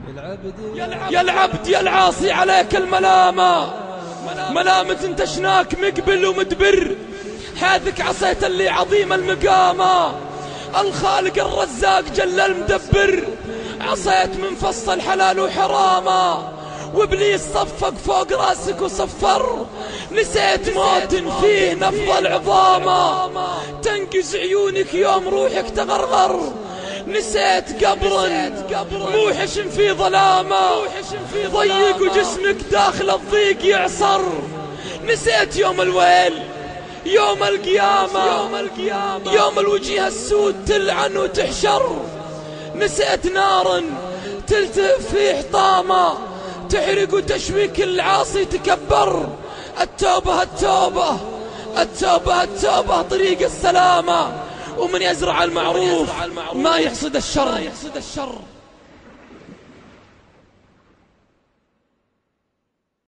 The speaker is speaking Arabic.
يا العبد يا العاصي عليك الملامة، ملامة تشناك مقبل ومدبر، حاذك عصيت اللي عظيم المقامة، الخالق الرزاق جل المدبر، عصيت من فصل حلال وحرامة، وابليس صفق فوق راسك وصفر، نسيت موت فيه نفض العظامة، تنقز عيونك يوم روحك تغرغر، نسيت قبر موحش في ظلامة، ضيق وجسمك داخل الضيق يعصر، نسيت يوم الويل يوم القيامة، يوم الوجيه السود تلعن وتحشر، نسيت نار تلتف في حطامة، تحرق وتشوي كل عاصي تكبر، التوبة التوبة التوبة التوبة طريق السلامة، ومن يزرع المعروف ما يحصد الشر.